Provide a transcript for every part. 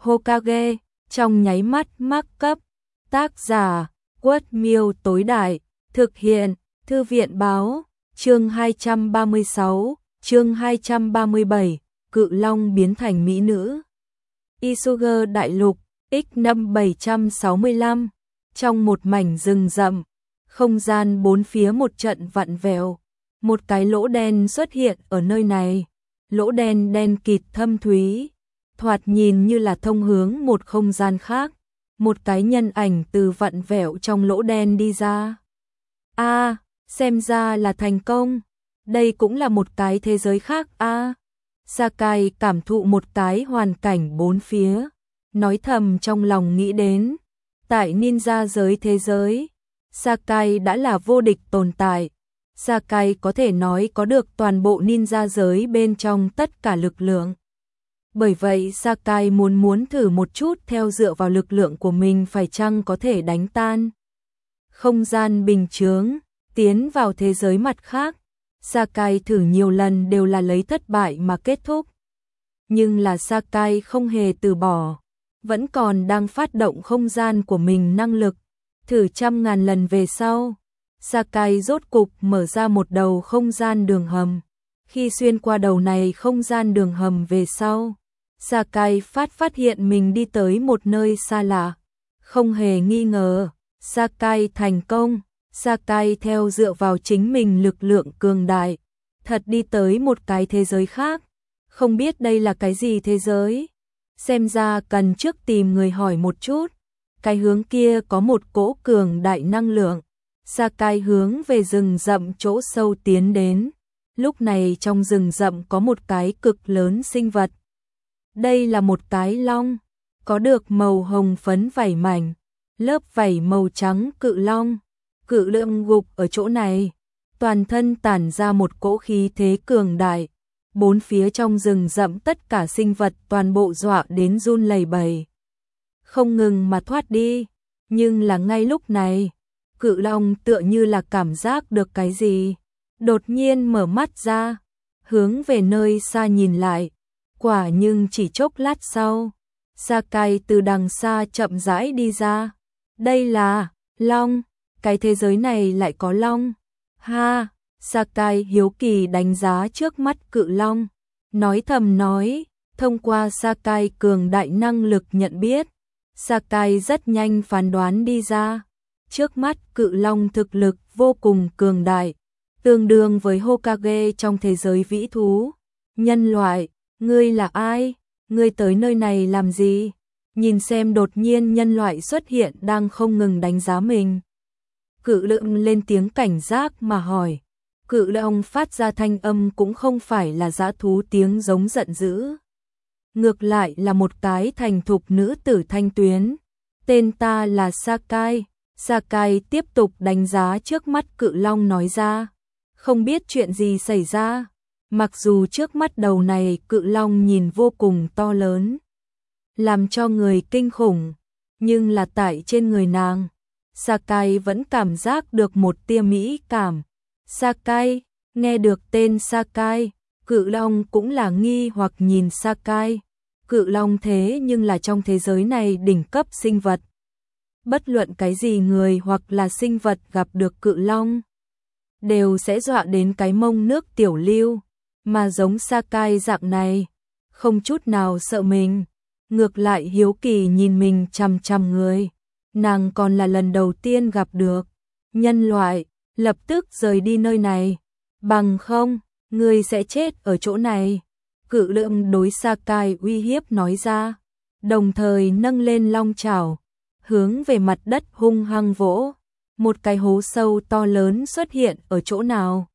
Hokage, trong nháy mắt mắc cấp. Tác giả, Quất Miêu tối đại, thực hiện, Thư viện báo, chương 236, chương 237, Cự Long biến thành mỹ nữ. Isuga đại lục, X năm 765, trong một mảnh rừng rậm, không gian bốn phía một trận vặn vẹo, một cái lỗ đen xuất hiện ở nơi này, lỗ đen đen kịt thâm thúy, thoạt nhìn như là thông hướng một không gian khác, một cái nhân ảnh từ vặn vẹo trong lỗ đen đi ra. Xem ra là thành công, đây cũng là một cái thế giới khác Sakai cảm thụ một cái hoàn cảnh bốn phía, nói thầm trong lòng nghĩ đến, tại ninja giới thế giới, Sakai đã là vô địch tồn tại. Sakai có thể nói có được toàn bộ ninja giới bên trong tất cả lực lượng. Bởi vậy Sakai muốn thử một chút theo dựa vào lực lượng của mình phải chăng có thể đánh tan không gian bình chướng, tiến vào thế giới mặt khác. Sakai thử nhiều lần đều là lấy thất bại mà kết thúc. Nhưng là Sakai không hề từ bỏ, vẫn còn đang phát động không gian của mình năng lực. Thử trăm ngàn lần về sau, Sakai rốt cục mở ra một đầu không gian đường hầm. Khi xuyên qua đầu này không gian đường hầm về sau, Sakai phát hiện mình đi tới một nơi xa lạ. Không hề nghi ngờ, Sakai thành công. Sakai theo dựa vào chính mình lực lượng cường đại, thật đi tới một cái thế giới khác. Không biết đây là cái gì thế giới? Xem ra cần trước tìm người hỏi một chút. Cái hướng kia có một cỗ cường đại năng lượng. Sakai hướng về rừng rậm chỗ sâu tiến đến. Lúc này trong rừng rậm có một cái cực lớn sinh vật. Đây là một cái long, có được màu hồng phấn vảy mảnh, lớp vảy màu trắng cự long. Cự lượng gục ở chỗ này, toàn thân tản ra một cỗ khí thế cường đại. Bốn phía trong rừng rậm tất cả sinh vật toàn bộ dọa đến run lẩy bẩy, không ngừng mà thoát đi. Nhưng là ngay lúc này, cự long tựa như là cảm giác được cái gì, đột nhiên mở mắt ra, hướng về nơi xa nhìn lại. Quả nhưng chỉ chốc lát sau, Sakai từ đằng xa chậm rãi đi ra. Đây là long, cái thế giới này lại có long. Sakai hiếu kỳ đánh giá trước mắt cự long, nói thầm nói, thông qua Sakai cường đại năng lực nhận biết, Sakai rất nhanh phán đoán đi ra, trước mắt cự long thực lực vô cùng cường đại, tương đương với Hokage trong thế giới vĩ thú. Nhân loại, ngươi là ai? Ngươi tới nơi này làm gì? Nhìn xem đột nhiên nhân loại xuất hiện đang không ngừng đánh giá mình. Cự lượng lên tiếng cảnh giác mà hỏi. Cự long phát ra thanh âm cũng không phải là dã thú tiếng giống giận dữ. Ngược lại là một cái thành thục nữ tử thanh tuyến. Tên ta là Sakai. Sakai tiếp tục đánh giá trước mắt cự long nói ra. Không biết chuyện gì xảy ra. Mặc dù trước mắt đầu này cự long nhìn vô cùng to lớn, làm cho người kinh khủng, nhưng là tại trên người nàng, Sakai vẫn cảm giác được một tia mỹ cảm. Sakai, nghe được tên Sakai, cự long cũng là nghi hoặc nhìn Sakai. Cự long thế nhưng là trong thế giới này đỉnh cấp sinh vật. Bất luận cái gì người hoặc là sinh vật gặp được cự long, đều sẽ dọa đến cái mông nước tiểu lưu. Mà giống Sakai dạng này, không chút nào sợ mình, ngược lại hiếu kỳ nhìn mình chằm chằm người. Nàng còn là lần đầu tiên gặp được nhân loại, lập tức rời đi nơi này, bằng không, ngươi sẽ chết ở chỗ này. Cự lượng đối Sakai uy hiếp nói ra, đồng thời nâng lên long chảo, hướng về mặt đất hung hăng vỗ. Một cái hố sâu to lớn xuất hiện ở chỗ nào.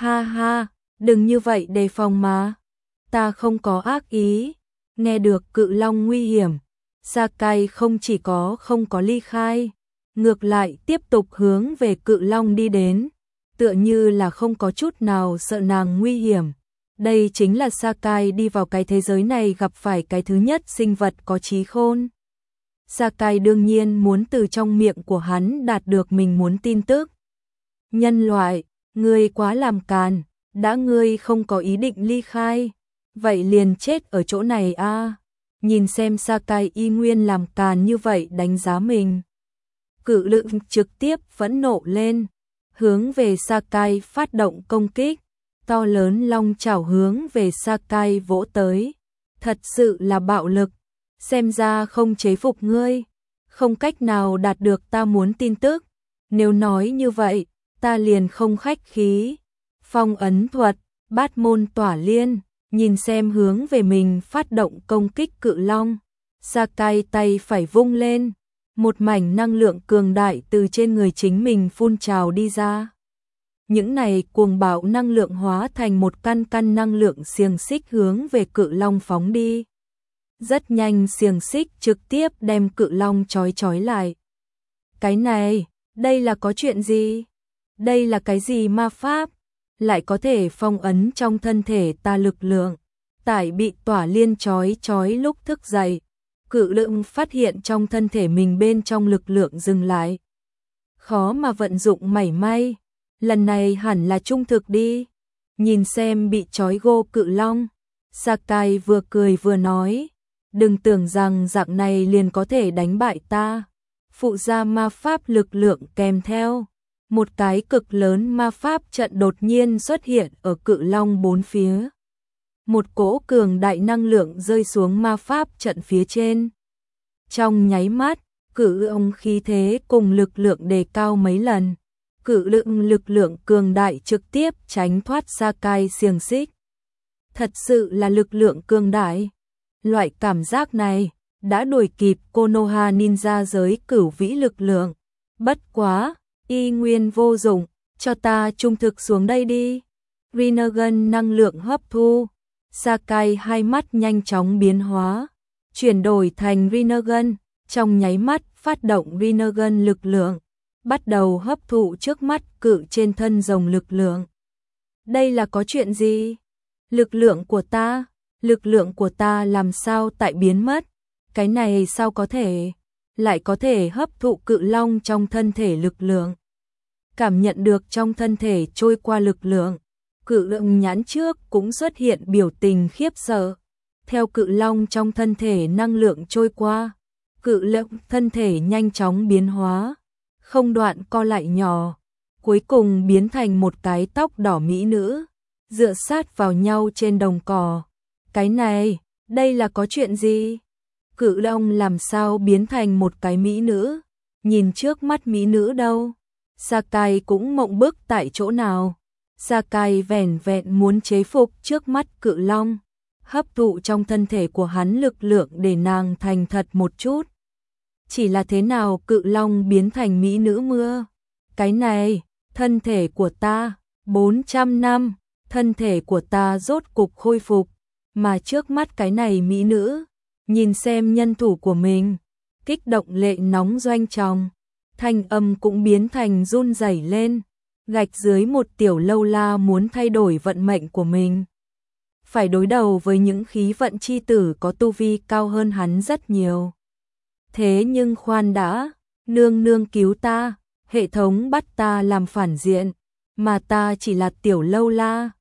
Đừng như vậy đề phòng mà. Ta không có ác ý. Nghe được cự long nguy hiểm, Sakai không chỉ không có ly khai, ngược lại tiếp tục hướng về cự long đi đến, tựa như là không có chút nào sợ nàng nguy hiểm. Đây chính là Sakai đi vào cái thế giới này gặp phải cái thứ nhất sinh vật có trí khôn. Sakai đương nhiên muốn từ trong miệng của hắn đạt được mình muốn tin tức. Nhân loại, ngươi quá làm càn, đã ngươi không có ý định ly khai, vậy liền chết ở chỗ này nhìn xem Sakai y nguyên làm càn như vậy đánh giá mình. Cự lượng trực tiếp phẫn nộ lên, hướng về Sakai phát động công kích, to lớn long chảo hướng về Sakai vỗ tới. Thật sự là bạo lực, xem ra không chế phục ngươi, không cách nào đạt được ta muốn tin tức. Nếu nói như vậy, ta liền không khách khí. Phong ấn thuật, bát môn tỏa liên, nhìn xem hướng về mình phát động công kích cự long. Sakai tay phải vung lên, một mảnh năng lượng cường đại từ trên người chính mình phun trào đi ra. Những này cuồng bạo năng lượng hóa thành một căn căn năng lượng xiềng xích hướng về cự long phóng đi. Rất nhanh xiềng xích trực tiếp đem cự long trói lại. Cái này, đây là có chuyện gì? Đây là cái gì ma pháp? Lại có thể phong ấn trong thân thể ta lực lượng. Tại bị tỏa liên trói lúc thức dậy, cự lượng phát hiện trong thân thể mình bên trong lực lượng dừng lại. Khó mà vận dụng mảy may, lần này hẳn là trung thực đi. Nhìn xem bị trói gô cự long, Sakai vừa cười vừa nói, đừng tưởng rằng dạng này liền có thể đánh bại ta. Phụ gia ma pháp lực lượng kèm theo, một cái cực lớn ma pháp trận đột nhiên xuất hiện ở cự long bốn phía. Một cỗ cường đại năng lượng rơi xuống ma pháp trận phía trên. Trong nháy mắt, cự long khí thế cùng lực lượng đề cao mấy lần. Cự lượng lực lượng cường đại trực tiếp tránh thoát Sakai xiềng xích. Thật sự là lực lượng cường đại. Loại cảm giác này đã đuổi kịp Konoha Ninja giới cửu vĩ lực lượng. Bất quá, y nguyên vô dụng, cho ta trung thực xuống đây đi. Rinnegan năng lượng hấp thu. Sakai hai mắt nhanh chóng biến hóa, chuyển đổi thành Rinnegan, trong nháy mắt phát động Rinnegan lực lượng, bắt đầu hấp thụ trước mắt cự trên thân rồng lực lượng. Đây là có chuyện gì? Lực lượng của ta làm sao tại biến mất? Cái này sao có thể? Lại có thể hấp thụ cự long trong thân thể lực lượng. Cảm nhận được trong thân thể trôi qua lực lượng, cự lượng nhãn trước cũng xuất hiện biểu tình khiếp sợ. Theo cự long trong thân thể năng lượng trôi qua, cự lượng thân thể nhanh chóng biến hóa, không đoạn co lại nhỏ, cuối cùng biến thành một cái tóc đỏ mỹ nữ, dựa sát vào nhau trên đồng cỏ. Cái này, đây là có chuyện gì? Cự long làm sao biến thành một cái mỹ nữ? Nhìn trước mắt mỹ nữ đâu? Sakai cũng mộng bức tại chỗ nào? Sakai vẻn vẹn muốn chế phục trước mắt cự long, hấp thụ trong thân thể của hắn lực lượng để nàng thành thật một chút. Chỉ là thế nào cự long biến thành mỹ nữ mưa? Cái này, thân thể của ta, 400 năm, thân thể của ta rốt cục khôi phục, mà trước mắt cái này mỹ nữ, nhìn xem nhân thủ của mình, kích động lệ nóng doanh tròng, thanh âm cũng biến thành run rẩy lên. Gạch dưới một tiểu lâu la muốn thay đổi vận mệnh của mình. Phải đối đầu với những khí vận chi tử có tu vi cao hơn hắn rất nhiều. Thế nhưng khoan đã, nương nương cứu ta, hệ thống bắt ta làm phản diện, mà ta chỉ là tiểu lâu la,